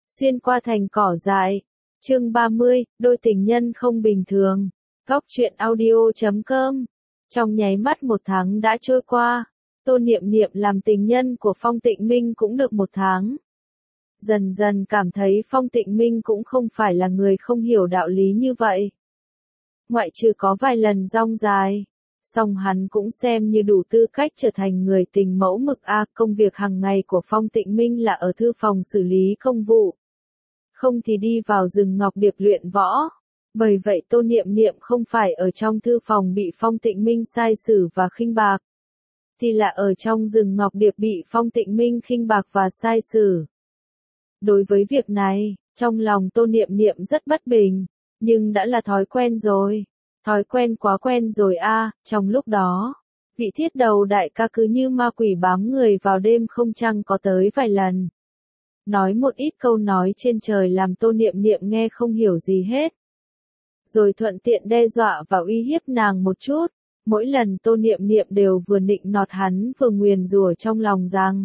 Xuyên qua thành cỏ dại. Chương 30, đôi tình nhân không bình thường. Góc truyện audio.com. Trong nháy mắt 1 tháng đã trôi qua, Tô Niệm Niệm làm tình nhân của Phong Tịnh Minh cũng được 1 tháng. Dần dần cảm thấy Phong Tịnh Minh cũng không phải là người không hiểu đạo lý như vậy. Ngoại trừ có vài lần dong dài, song hắn cũng xem như đủ tư cách trở thành người tình mẫu mực công việc hàng ngày của Phong Tịnh Minh là ở thư phòng xử lý công vụ. Không thì đi vào rừng Ngọc Điệp luyện võ. Bởi vậy Tô Niệm Niệm không phải ở trong thư phòng bị Phong Tịnh Minh sai xử và khinh bạc, thì là ở trong rừng Ngọc Điệp bị Phong Tịnh Minh khinh bạc và sai xử. Đối với việc này, trong lòng Tô Niệm Niệm rất bất bình, nhưng đã là thói quen rồi. Thói quen quá quen rồi trong lúc đó, vị thiết đầu đại ca cứ như ma quỷ bám người vào đêm không trăng có tới vài lần. Nói một ít câu nói trên trời làm Tô Niệm Niệm nghe không hiểu gì hết. Rồi thuận tiện đe dọa và uy hiếp nàng một chút. Mỗi lần Tô Niệm Niệm đều vừa nịnh nọt hắn vừa nguyền rủa trong lòng rằng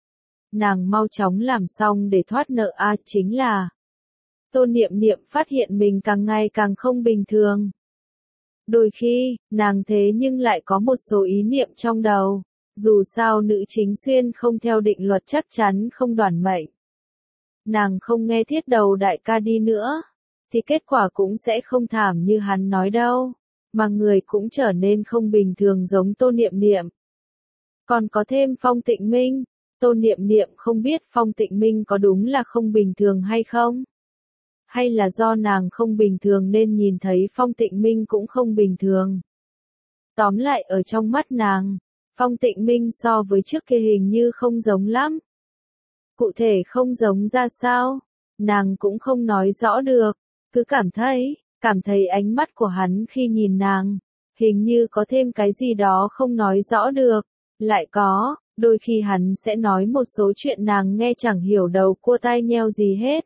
nàng mau chóng làm xong để thoát nợ chính là Tô Niệm Niệm phát hiện mình càng ngày càng không bình thường. Đôi khi, nàng thế nhưng lại có một số ý niệm trong đầu. Dù sao nữ chính xuyên không theo định luật chắc chắn không đoản mệnh. Nàng không nghe thiết đầu đại ca đi nữa, thì kết quả cũng sẽ không thảm như hắn nói đâu, mà người cũng trở nên không bình thường giống Tô Niệm Niệm. Còn có thêm Phong Tịnh Minh, Tô Niệm Niệm không biết Phong Tịnh Minh có đúng là không bình thường hay không? Hay là do nàng không bình thường nên nhìn thấy Phong Tịnh Minh cũng không bình thường? Tóm lại ở trong mắt nàng, Phong Tịnh Minh so với trước kia hình như không giống lắm. Cụ thể không giống ra sao, nàng cũng không nói rõ được, cứ cảm thấy ánh mắt của hắn khi nhìn nàng, hình như có thêm cái gì đó không nói rõ được, lại có, đôi khi hắn sẽ nói một số chuyện nàng nghe chẳng hiểu đầu cua tai nheo gì hết.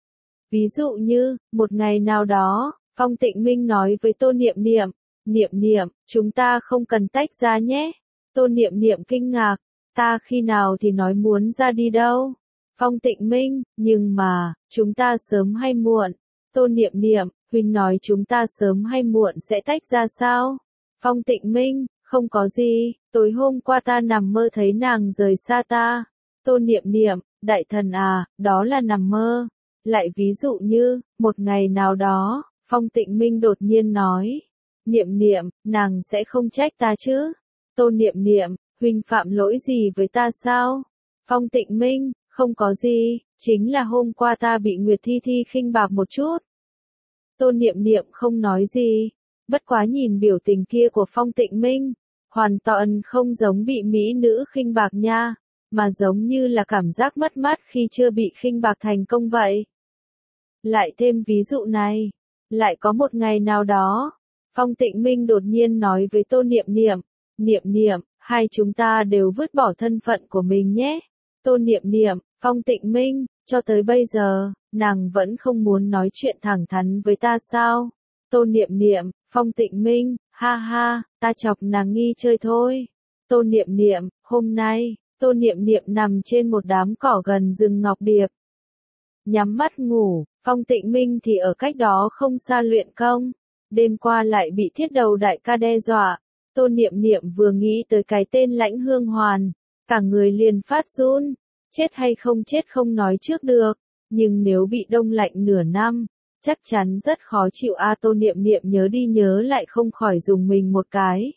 Ví dụ như, một ngày nào đó, Phong Tịnh Minh nói với Tô Niệm Niệm, Niệm Niệm, chúng ta không cần tách ra nhé. Tô Niệm Niệm kinh ngạc, ta khi nào thì nói muốn ra đi đâu? Phong Tịnh Minh, nhưng mà, chúng ta sớm hay muộn. Tô Niệm Niệm, huynh nói chúng ta sớm hay muộn sẽ tách ra sao? Phong Tịnh Minh, không có gì, tối hôm qua ta nằm mơ thấy nàng rời xa ta. Tô Niệm Niệm, đại thần đó là nằm mơ. Lại ví dụ như, một ngày nào đó, Phong Tịnh Minh đột nhiên nói, Niệm Niệm, nàng sẽ không trách ta chứ? Tô Niệm Niệm, huynh phạm lỗi gì với ta sao? Phong Tịnh Minh, không có gì, chính là hôm qua ta bị Nguyệt Thi Thi khinh bạc một chút. Tô Niệm Niệm không nói gì, bất quá nhìn biểu tình kia của Phong Tịnh Minh, hoàn toàn không giống bị mỹ nữ khinh bạc nha, mà giống như là cảm giác mất mát khi chưa bị khinh bạc thành công vậy. Lại thêm ví dụ này, lại có một ngày nào đó, Phong Tịnh Minh đột nhiên nói với Tô Niệm Niệm, Niệm Niệm, hai chúng ta đều vứt bỏ thân phận của mình nhé. Tô Niệm Niệm, Phong Tịnh Minh, cho tới bây giờ, nàng vẫn không muốn nói chuyện thẳng thắn với ta sao? Tô Niệm Niệm, Phong Tịnh Minh, ha ha, ta chọc nàng nghi chơi thôi. Tô Niệm Niệm, hôm nay, Tô Niệm Niệm nằm trên một đám cỏ gần rừng Ngọc Điệp. Nhắm mắt ngủ, Phong Tịnh Minh thì ở cách đó không xa luyện công. Đêm qua lại bị thiết đầu đại ca đe dọa. Tô Niệm Niệm vừa nghĩ tới cái tên Lãnh Hương Hoàn, cả người liền phát run. Chết hay không chết không nói trước được, nhưng nếu bị đông lạnh nửa năm, chắc chắn rất khó chịu Tô Niệm Niệm nhớ đi nhớ lại không khỏi dùng mình một cái.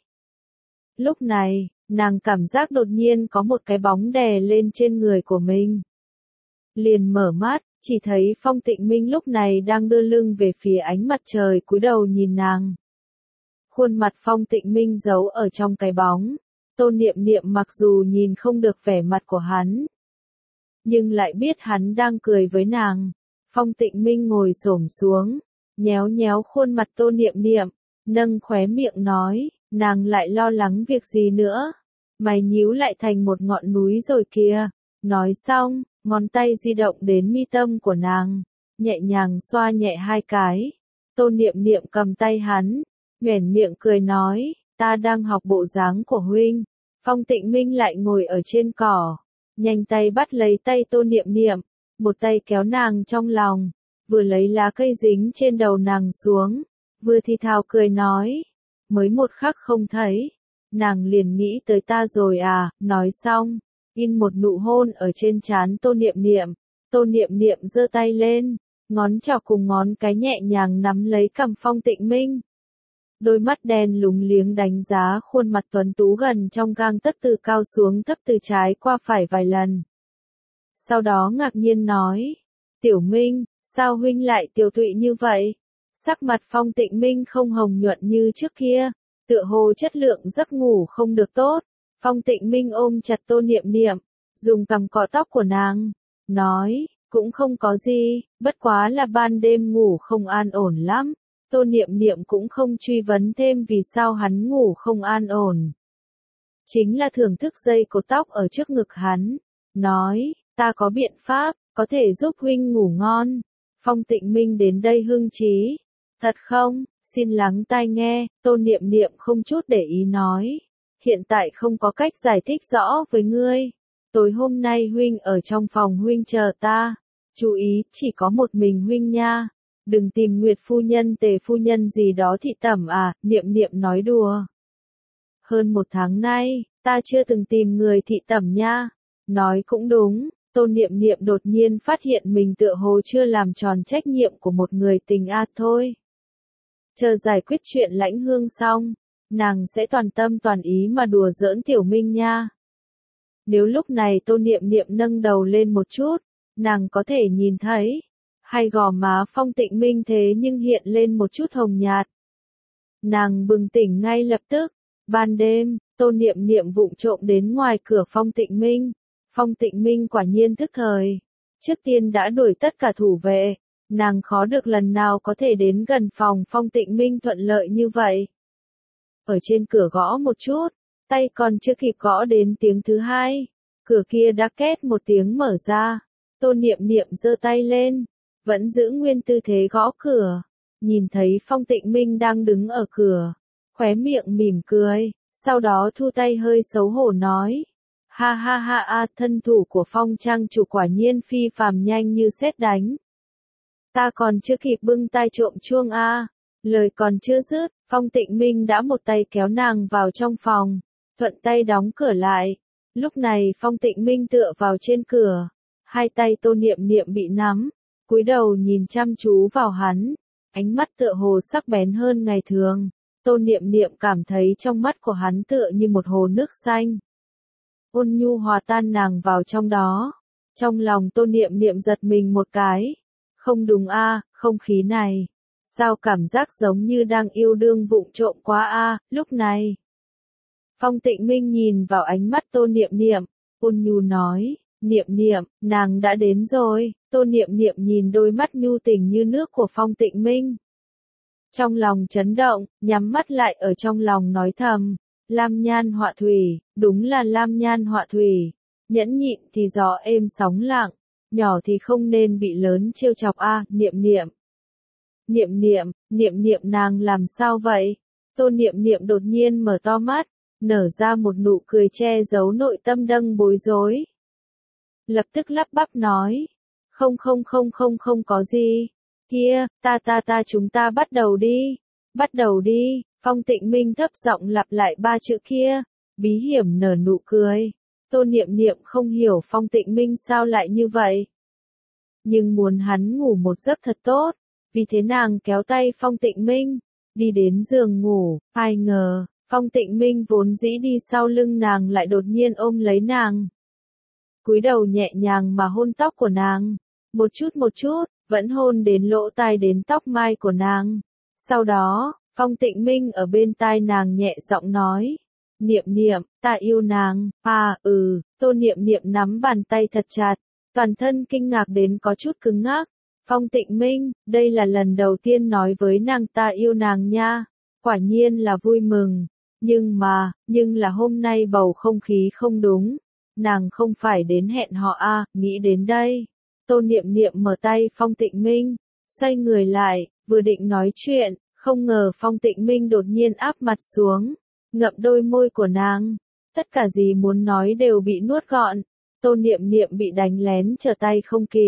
Lúc này, nàng cảm giác đột nhiên có một cái bóng đè lên trên người của mình. Liền mở mắt, chỉ thấy Phong Tịnh Minh lúc này đang đưa lưng về phía ánh mặt trời cúi đầu nhìn nàng. Khuôn mặt Phong Tịnh Minh giấu ở trong cái bóng. Tô Niệm Niệm mặc dù nhìn không được vẻ mặt của hắn, nhưng lại biết hắn đang cười với nàng. Phong Tịnh Minh ngồi xổm xuống, nhéo nhéo khuôn mặt Tô Niệm Niệm, nâng khóe miệng nói, nàng lại lo lắng việc gì nữa? Mày nhíu lại thành một ngọn núi rồi kìa. Nói xong, ngón tay di động đến mi tâm của nàng, nhẹ nhàng xoa nhẹ 2 cái. Tô Niệm Niệm cầm tay hắn, nhoẻn miệng cười nói, ta đang học bộ dáng của huynh. Phong Tịnh Minh lại ngồi ở trên cỏ, nhanh tay bắt lấy tay Tô Niệm Niệm, một tay kéo nàng trong lòng, vừa lấy lá cây dính trên đầu nàng xuống, vừa thì thào cười nói, mới một khắc không thấy, nàng liền nghĩ tới ta rồi à, nói xong, in một nụ hôn ở trên trán Tô Niệm Niệm giơ tay lên, ngón trỏ cùng ngón cái nhẹ nhàng nắm lấy cằm Phong Tịnh Minh. Đôi mắt đen lúng liếng đánh giá khuôn mặt tuấn tú gần trong gang tấc từ cao xuống thấp từ trái qua phải vài lần. Sau đó ngạc nhiên nói, Tiểu Minh, sao huynh lại tiều tụy như vậy? Sắc mặt Phong Tịnh Minh không hồng nhuận như trước kia, tựa hồ chất lượng giấc ngủ không được tốt. Phong Tịnh Minh ôm chặt Tô Niệm Niệm, dùng cằm cọ tóc của nàng, nói, cũng không có gì, bất quá là ban đêm ngủ không an ổn lắm. Tô Niệm Niệm cũng không truy vấn thêm vì sao hắn ngủ không an ổn. Chính là thưởng thức dây cột tóc ở trước ngực hắn, nói, ta có biện pháp, có thể giúp huynh ngủ ngon. Phong Tịnh Minh đến đây hưng trí. Thật không, xin lắng tai nghe, Tô Niệm Niệm không chút để ý nói. Hiện tại không có cách giải thích rõ với ngươi. Tối hôm nay huynh ở trong phòng huynh chờ ta. Chú ý, chỉ có một mình huynh nha. Đừng tìm Nguyệt phu nhân Tề phu nhân gì đó thị tẩm à, Niệm Niệm nói đùa. Hơn một tháng nay, ta chưa từng tìm người thị tẩm nha. Nói cũng đúng, Tô Niệm Niệm đột nhiên phát hiện mình tựa hồ chưa làm tròn trách nhiệm của một người tình thôi. Chờ giải quyết chuyện Lãnh Hương xong, nàng sẽ toàn tâm toàn ý mà đùa giỡn Tiểu Minh nha. Nếu lúc này Tô Niệm Niệm nâng đầu lên một chút, nàng có thể nhìn thấy, hai gò má Phong Tịnh Minh thế nhưng hiện lên một chút hồng nhạt. Nàng bừng tỉnh ngay lập tức, ban đêm, Tô Niệm Niệm vụng trộm đến ngoài cửa Phong Tịnh Minh. Phong Tịnh Minh quả nhiên thức thời, trước tiên đã đuổi tất cả thủ vệ, nàng khó được lần nào có thể đến gần phòng Phong Tịnh Minh thuận lợi như vậy. Ở trên cửa gõ một chút, tay còn chưa kịp gõ đến tiếng thứ hai, cửa kia đã két một tiếng mở ra. Tô Niệm Niệm giơ tay lên, vẫn giữ nguyên tư thế gõ cửa, nhìn thấy Phong Tịnh Minh đang đứng ở cửa, khóe miệng mỉm cười, sau đó thu tay hơi xấu hổ nói, ha ha ha a, thân thủ của Phong trang chủ quả nhiên phi phàm, nhanh như sét đánh. Ta còn chưa kịp bưng tay trộm chuông a. Lời còn chưa dứt, Phong Tịnh Minh đã một tay kéo nàng vào trong phòng, thuận tay đóng cửa lại. Lúc này Phong Tịnh Minh tựa vào trên cửa, hai tay Tô Niệm Niệm bị nắm, cúi đầu nhìn chăm chú vào hắn, ánh mắt tựa hồ sắc bén hơn ngày thường. Tô Niệm Niệm cảm thấy trong mắt của hắn tựa như một hồ nước xanh, ôn nhu hòa tan nàng vào trong đó. Trong lòng Tô Niệm Niệm giật mình một cái, không đúng a, không khí này, sao cảm giác giống như đang yêu đương vụng trộm quá a. Lúc này, Phong Tịnh Minh nhìn vào ánh mắt Tô Niệm Niệm, ôn nhu nói, Niệm Niệm, nàng đã đến rồi. Tô Niệm Niệm nhìn đôi mắt nhu tình như nước của Phong Tịnh Minh, trong lòng chấn động, nhắm mắt lại ở trong lòng nói thầm, Lam nhan họa thủy, đúng là Lam nhan họa thủy, nhẫn nhịn thì gió êm sóng lặng, nhỏ thì không nên bị lớn trêu chọc a. Niệm Niệm, Niệm Niệm nàng làm sao vậy? Tô Niệm Niệm đột nhiên mở to mắt, nở ra một nụ cười che giấu nội tâm đang bối rối. Lập tức lắp bắp nói, không có gì. Kia, ta chúng ta bắt đầu đi. Phong Tịnh Minh thấp giọng lặp lại ba chữ kia, bí hiểm nở nụ cười. Tô Niệm Niệm không hiểu Phong Tịnh Minh sao lại như vậy, nhưng muốn hắn ngủ một giấc thật tốt, vì thế nàng kéo tay Phong Tịnh Minh, đi đến giường ngủ. Ai ngờ, Phong Tịnh Minh vốn dĩ đi sau lưng nàng lại đột nhiên ôm lấy nàng, cúi đầu nhẹ nhàng mà hôn tóc của nàng, một chút, vẫn hôn đến lỗ tai đến tóc mai của nàng. Sau đó, Phong Tịnh Minh ở bên tai nàng nhẹ giọng nói, Niệm Niệm, ta yêu nàng. Tô Niệm Niệm nắm bàn tay thật chặt, toàn thân kinh ngạc đến có chút cứng ngắc. Phong Tịnh Minh, đây là lần đầu tiên nói với nàng ta yêu nàng nha, quả nhiên là vui mừng, nhưng là hôm nay bầu không khí không đúng, nàng không phải đến hẹn họ a. Nghĩ đến đây, Tô Niệm Niệm mở tay Phong Tịnh Minh, xoay người lại, vừa định nói chuyện, không ngờ Phong Tịnh Minh đột nhiên áp mặt xuống, ngậm đôi môi của nàng, tất cả gì muốn nói đều bị nuốt gọn. Tô Niệm Niệm bị đánh lén trở tay không kịp,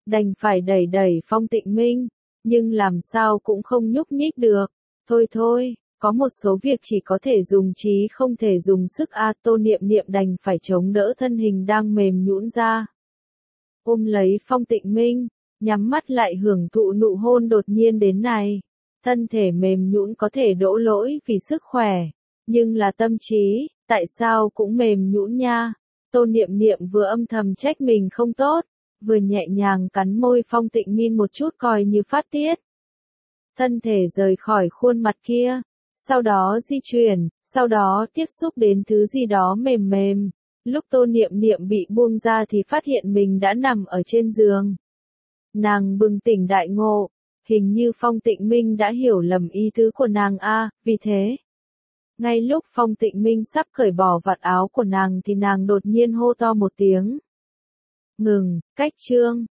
đành phải đẩy đẩy Phong Tịnh Minh, nhưng làm sao cũng không nhúc nhích được. Thôi thôi, có một số việc chỉ có thể dùng trí không thể dùng sức a. Tô Niệm Niệm đành phải chống đỡ thân hình đang mềm nhũn ra. Ôm lấy Phong Tịnh Minh, nhắm mắt lại hưởng thụ nụ hôn đột nhiên đến này. Thân thể mềm nhũn có thể đổ lỗi vì sức khỏe, nhưng là tâm trí, tại sao cũng mềm nhũn nha. Tô Niệm Niệm vừa âm thầm trách mình không tốt, vừa nhẹ nhàng cắn môi Phong Tịnh Minh một chút coi như phát tiết. Thân thể rời khỏi khuôn mặt kia, sau đó di chuyển, sau đó tiếp xúc đến thứ gì đó mềm mềm. Lúc Tô Niệm Niệm bị buông ra thì phát hiện mình đã nằm ở trên giường. Nàng bừng tỉnh đại ngộ, hình như Phong Tịnh Minh đã hiểu lầm ý tứ của nàng a, vì thế. Ngay lúc Phong Tịnh Minh sắp cởi bỏ vạt áo của nàng thì nàng đột nhiên hô to một tiếng. Ngừng, cách chương.